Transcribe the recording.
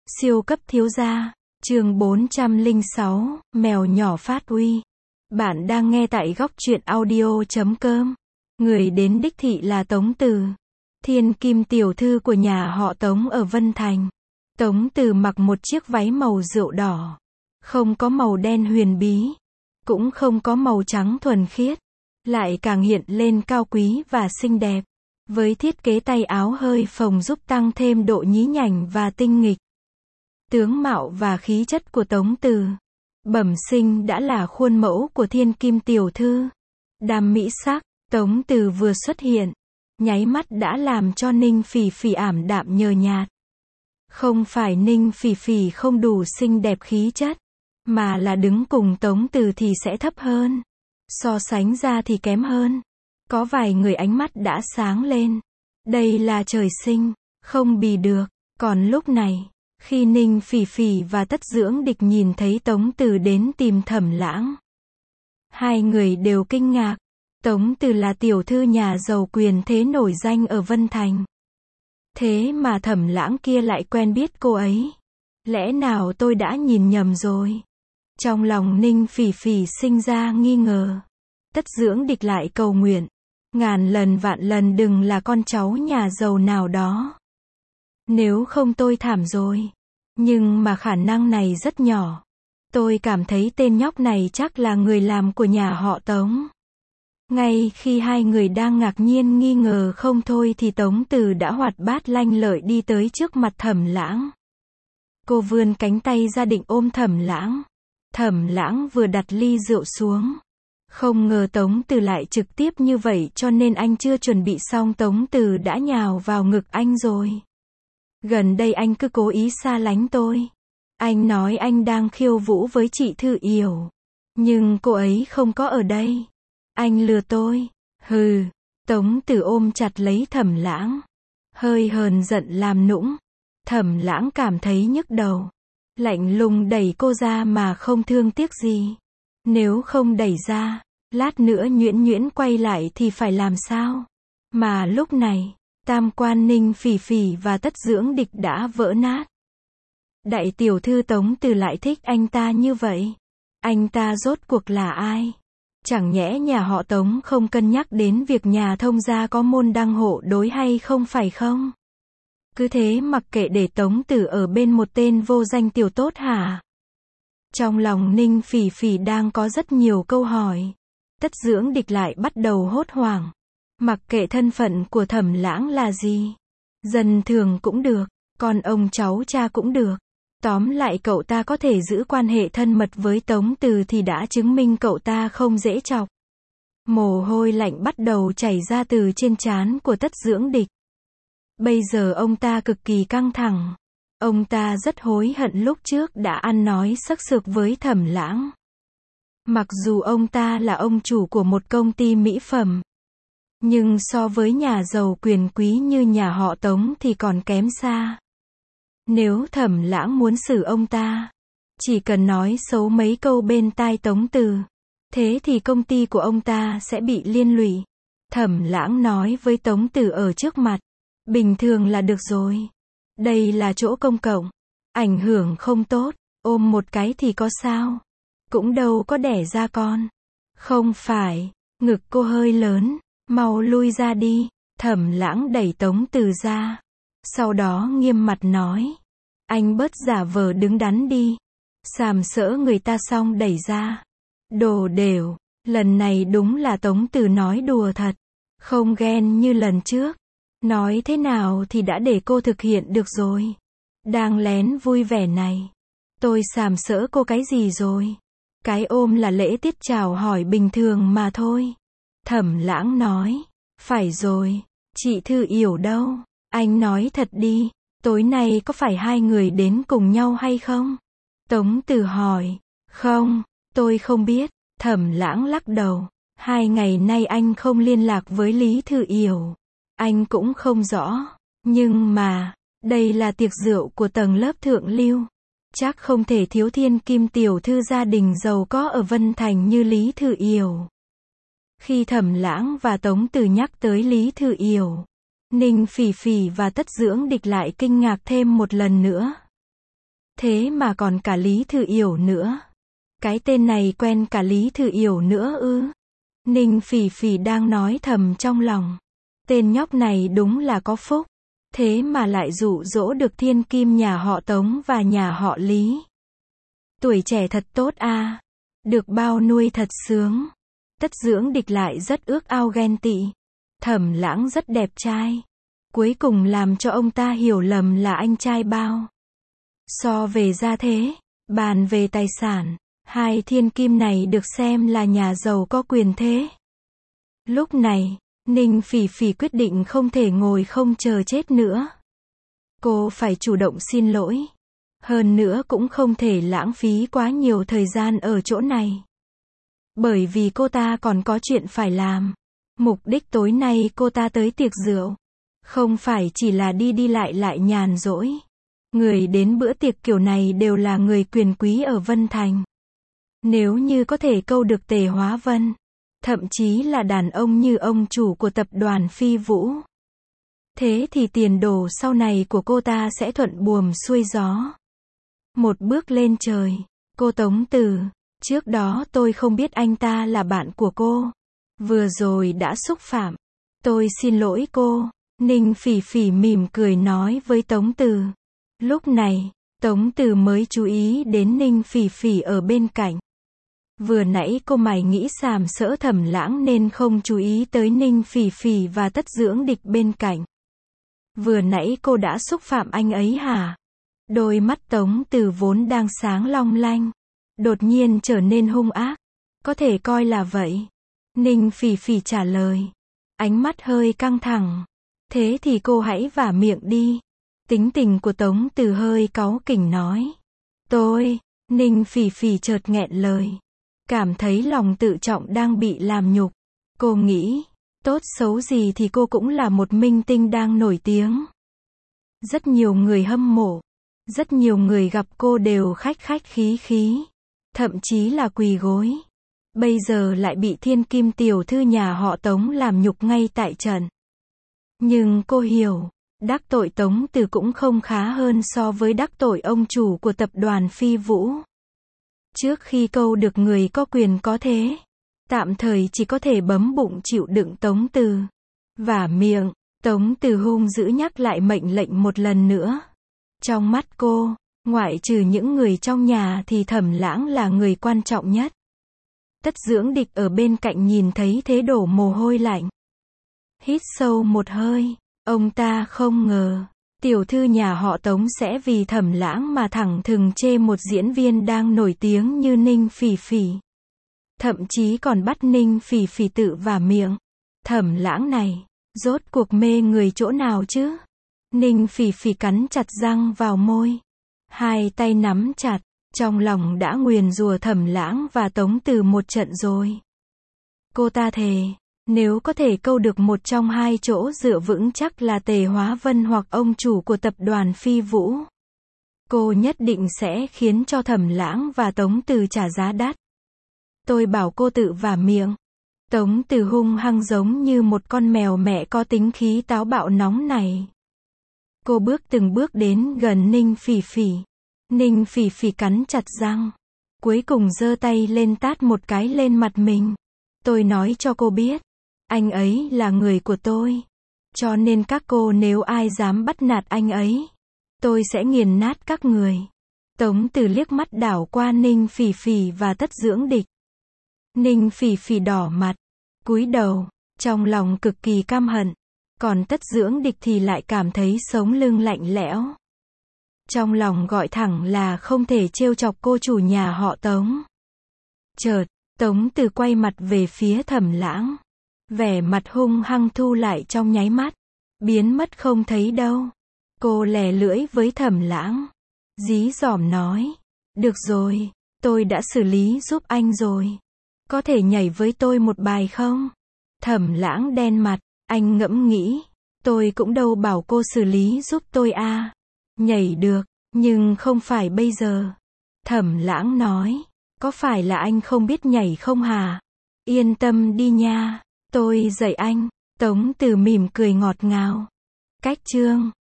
Siêu cấp thiếu gia, chương 406, mèo nhỏ phát uy. Bạn đang nghe tại góc truyện audio.com. Người đến đích thị là Tống Từ, thiên kim tiểu thư của nhà họ Tống ở Vân Thành. Tống Từ mặc một chiếc váy màu rượu đỏ, không có màu đen huyền bí, cũng không có màu trắng thuần khiết, lại càng hiện lên cao quý và xinh đẹp. Với thiết kế tay áo hơi phồng giúp tăng thêm độ nhí nhảnh và tinh nghịch. Tướng mạo và khí chất của Tống Từ bẩm sinh đã là khuôn mẫu của thiên kim tiểu thư. Đam mỹ sắc, Tống Từ vừa xuất hiện, nháy mắt đã làm cho Ninh Phỉ Phỉ ảm đạm nhờ nhạt. Không phải Ninh Phỉ Phỉ không đủ xinh đẹp khí chất, mà là đứng cùng Tống Từ thì sẽ thấp hơn. So sánh ra thì kém hơn. Có vài người ánh mắt đã sáng lên. Đây là trời sinh, không bì được. Còn lúc này, khi Ninh Phỉ Phỉ và Tất Dưỡng Địch nhìn thấy Tống Từ đến tìm Thẩm Lãng, hai người đều kinh ngạc. Tống Từ là tiểu thư nhà giàu quyền thế nổi danh ở Vân Thành. Thế mà Thẩm Lãng kia lại quen biết cô ấy. Lẽ nào tôi đã nhìn nhầm rồi? Trong lòng Ninh Phỉ Phỉ sinh ra nghi ngờ. Tất Dưỡng Địch lại cầu nguyện, ngàn lần vạn lần đừng là con cháu nhà giàu nào đó. Nếu không tôi thảm rồi. Nhưng mà khả năng này rất nhỏ. Tôi cảm thấy tên nhóc này chắc là người làm của nhà họ Tống. Ngay khi hai người đang ngạc nhiên nghi ngờ không thôi thì Tống Từ đã hoạt bát lanh lợi đi tới trước mặt Thẩm Lãng. Cô vươn cánh tay ra định ôm Thẩm Lãng. Thẩm Lãng vừa đặt ly rượu xuống. Không ngờ Tống Từ lại trực tiếp như vậy, cho nên anh chưa chuẩn bị xong Tống Từ đã nhào vào ngực anh rồi. Gần đây anh cứ cố ý xa lánh tôi. Anh nói anh đang khiêu vũ với chị Thư Yểu. Nhưng cô ấy không có ở đây. Anh lừa tôi. Hừ. Tống Từ ôm chặt lấy Thẩm Lãng, hơi hờn giận làm nũng. Thẩm Lãng cảm thấy nhức đầu. Lạnh lùng đẩy cô ra mà không thương tiếc gì. Nếu không đẩy ra, lát nữa Nhuyễn Nhuyễn quay lại thì phải làm sao? Mà lúc này, tam quan Ninh Phỉ Phỉ và Tất Dưỡng Địch đã vỡ nát. Đại tiểu thư Tống Từ lại thích anh ta như vậy. Anh ta rốt cuộc là ai? Chẳng nhẽ nhà họ Tống không cân nhắc đến việc nhà thông gia có môn đăng hộ đối hay không phải không? Cứ thế mặc kệ để Tống Từ ở bên một tên vô danh tiểu tốt hả? Trong lòng Ninh Phỉ Phỉ đang có rất nhiều câu hỏi. Tất Dưỡng Địch lại bắt đầu hốt hoảng. Mặc kệ thân phận của Thẩm Lãng là gì, dân thường cũng được, con ông cháu cha cũng được. Tóm lại cậu ta có thể giữ quan hệ thân mật với Tống Từ thì đã chứng minh cậu ta không dễ chọc. Mồ hôi lạnh bắt đầu chảy ra từ trên trán của Tất Dưỡng Địch. Bây giờ ông ta cực kỳ căng thẳng. Ông ta rất hối hận lúc trước đã ăn nói xức xược với Thẩm Lãng. Mặc dù ông ta là ông chủ của một công ty mỹ phẩm, nhưng so với nhà giàu quyền quý như nhà họ Tống thì còn kém xa. Nếu Thẩm Lãng muốn xử ông ta, chỉ cần nói xấu mấy câu bên tai Tống Từ, thế thì công ty của ông ta sẽ bị liên lụy. Thẩm Lãng nói với Tống Từ ở trước mặt, bình thường là được rồi. Đây là chỗ công cộng, ảnh hưởng không tốt, ôm một cái thì có sao? Cũng đâu có đẻ ra con. Không phải, ngực cô hơi lớn, mau lui ra đi. Thẩm Lãng đẩy Tống Từ ra. Sau đó nghiêm mặt nói, anh bớt giả vờ đứng đắn đi. Sàm sỡ người ta xong đẩy ra. Đồ đều, lần này đúng là Tống Từ nói đùa thật. Không ghen như lần trước. Nói thế nào thì đã để cô thực hiện được rồi. Đang lén vui vẻ này. Tôi sàm sỡ cô cái gì rồi? Cái ôm là lễ tiết chào hỏi bình thường mà thôi. Thẩm Lãng nói, phải rồi, chị Thư Yểu đâu? Anh nói thật đi, tối nay có phải hai người đến cùng nhau hay không? Tống Từ hỏi, không, tôi không biết. Thẩm Lãng lắc đầu, 2 ngày nay anh không liên lạc với Lý Thư Yểu. Anh cũng không rõ, nhưng mà, đây là tiệc rượu của tầng lớp thượng lưu. Chắc không thể thiếu thiên kim tiểu thư gia đình giàu có ở Vân Thành như Lý Thư Yểu. Khi Thẩm Lãng và Tống Từ nhắc tới Lý Thư Yểu, Ninh Phỉ Phỉ và Tất Dưỡng Địch lại kinh ngạc thêm một lần nữa. Thế mà còn cả Lý Thư Yểu nữa. Cái tên này quen cả Lý Thư Yểu nữa ư? Ninh Phỉ Phỉ đang nói thầm trong lòng. Tên nhóc này đúng là có phúc. Thế mà lại dụ dỗ được thiên kim nhà họ Tống và nhà họ Lý. Tuổi trẻ thật tốt a. Được bao nuôi thật sướng. Tất Dưỡng Địch lại rất ước ao ghen tị. Thẩm Lãng rất đẹp trai. Cuối cùng làm cho ông ta hiểu lầm là anh trai bao. So về gia thế, bàn về tài sản, hai thiên kim này được xem là nhà giàu có quyền thế. Lúc này, Ninh Phỉ Phỉ quyết định không thể ngồi không chờ chết nữa. Cô phải chủ động xin lỗi. Hơn nữa cũng không thể lãng phí quá nhiều thời gian ở chỗ này. Bởi vì cô ta còn có chuyện phải làm. Mục đích tối nay cô ta tới tiệc rượu. Không phải chỉ là đi lại nhàn rỗi. Người đến bữa tiệc kiểu này đều là người quyền quý ở Vân Thành. Nếu như có thể câu được Tề Hóa Vân, thậm chí là đàn ông như ông chủ của tập đoàn Phi Vũ, thế thì tiền đồ sau này của cô ta sẽ thuận buồm xuôi gió. Một bước lên trời. Cô Tống Từ, trước đó tôi không biết anh ta là bạn của cô. Vừa rồi đã xúc phạm. Tôi xin lỗi cô. Ninh Phỉ Phỉ mỉm cười nói với Tống Từ. Lúc này, Tống Từ mới chú ý đến Ninh Phỉ Phỉ ở bên cạnh. Vừa nãy cô mày nghĩ sàm sỡ Thẩm Lãng nên không chú ý tới Ninh Phỉ Phỉ và Tất Dưỡng Địch bên cạnh. Vừa nãy cô đã xúc phạm anh ấy hả? Đôi mắt Tống Từ vốn đang sáng long lanh, đột nhiên trở nên hung ác. Có thể coi là vậy. Ninh Phỉ Phỉ trả lời. Ánh mắt hơi căng thẳng. Thế thì cô hãy vả miệng đi. Tính tình của Tống Từ hơi cáu kỉnh nói. Ninh Phỉ Phỉ chợt nghẹn lời. Cảm thấy lòng tự trọng đang bị làm nhục. Cô nghĩ, tốt xấu gì thì cô cũng là một minh tinh đang nổi tiếng. Rất nhiều người hâm mộ. Rất nhiều người gặp cô đều khách khí. Thậm chí là quỳ gối. Bây giờ lại bị thiên kim tiểu thư nhà họ Tống làm nhục ngay tại trận. Nhưng cô hiểu, đắc tội Tống Từ cũng không khá hơn so với đắc tội ông chủ của tập đoàn Phi Vũ. Trước khi câu được người có quyền có thế, tạm thời chỉ có thể bấm bụng chịu đựng Tống Từ. Vả miệng, Tống Từ hung dữ nhắc lại mệnh lệnh một lần nữa. Trong mắt cô, ngoại trừ những người trong nhà thì Thẩm Lãng là người quan trọng nhất. Tất Dưỡng Địch ở bên cạnh nhìn thấy thế đổ mồ hôi lạnh. Hít sâu một hơi, ông ta không ngờ, tiểu thư nhà họ Tống sẽ vì Thẩm Lãng mà thẳng thừng chê một diễn viên đang nổi tiếng như Ninh Phỉ Phỉ. Thậm chí còn bắt Ninh Phỉ Phỉ tự vả miệng. Thẩm Lãng này, rốt cuộc mê người chỗ nào chứ? Ninh Phỉ Phỉ cắn chặt răng vào môi. Hai tay nắm chặt, trong lòng đã nguyền rủa Thẩm Lãng và Tống Từ một trận rồi. Cô ta thề, nếu có thể câu được một trong hai chỗ dựa vững chắc là Tề Hóa Vân hoặc ông chủ của tập đoàn Phi Vũ, cô nhất định sẽ khiến cho Thẩm Lãng và Tống Từ trả giá đắt. Tôi bảo cô tự vả miệng. Tống Từ hung hăng giống như một con mèo mẹ có tính khí táo bạo nóng này. Cô từng bước đến gần Ninh Phỉ Phỉ. Ninh Phỉ Phỉ cắn chặt răng. Cuối cùng giơ tay lên tát một cái lên mặt mình. Tôi nói cho cô biết, anh ấy là người của tôi. Cho nên các cô nếu ai dám bắt nạt anh ấy, tôi sẽ nghiền nát các người. Tống Từ liếc mắt đảo qua Ninh Phỉ Phỉ và Tất Dưỡng Địch. Ninh Phỉ Phỉ đỏ mặt, cúi đầu, trong lòng cực kỳ căm hận. Còn Tất Dưỡng Địch thì lại cảm thấy sống lưng lạnh lẽo. Trong lòng gọi thẳng là không thể trêu chọc cô chủ nhà họ Tống. Chợt, Tống Từ quay mặt về phía Thẩm Lãng. Vẻ mặt hung hăng thu lại trong nháy mắt. Biến mất không thấy đâu. Cô lè lưỡi với Thẩm Lãng. Dí dỏm nói. Được rồi, tôi đã xử lý giúp anh rồi. Có thể nhảy với tôi một bài không? Thẩm Lãng đen mặt. Anh ngẫm nghĩ. Tôi cũng đâu bảo cô xử lý giúp tôi à. Nhảy được, nhưng không phải bây giờ. Thẩm Lãng nói. Có phải là anh không biết nhảy không hả? Yên tâm đi nha. Tôi dạy anh. Tống Từ mỉm cười ngọt ngào. Cách chương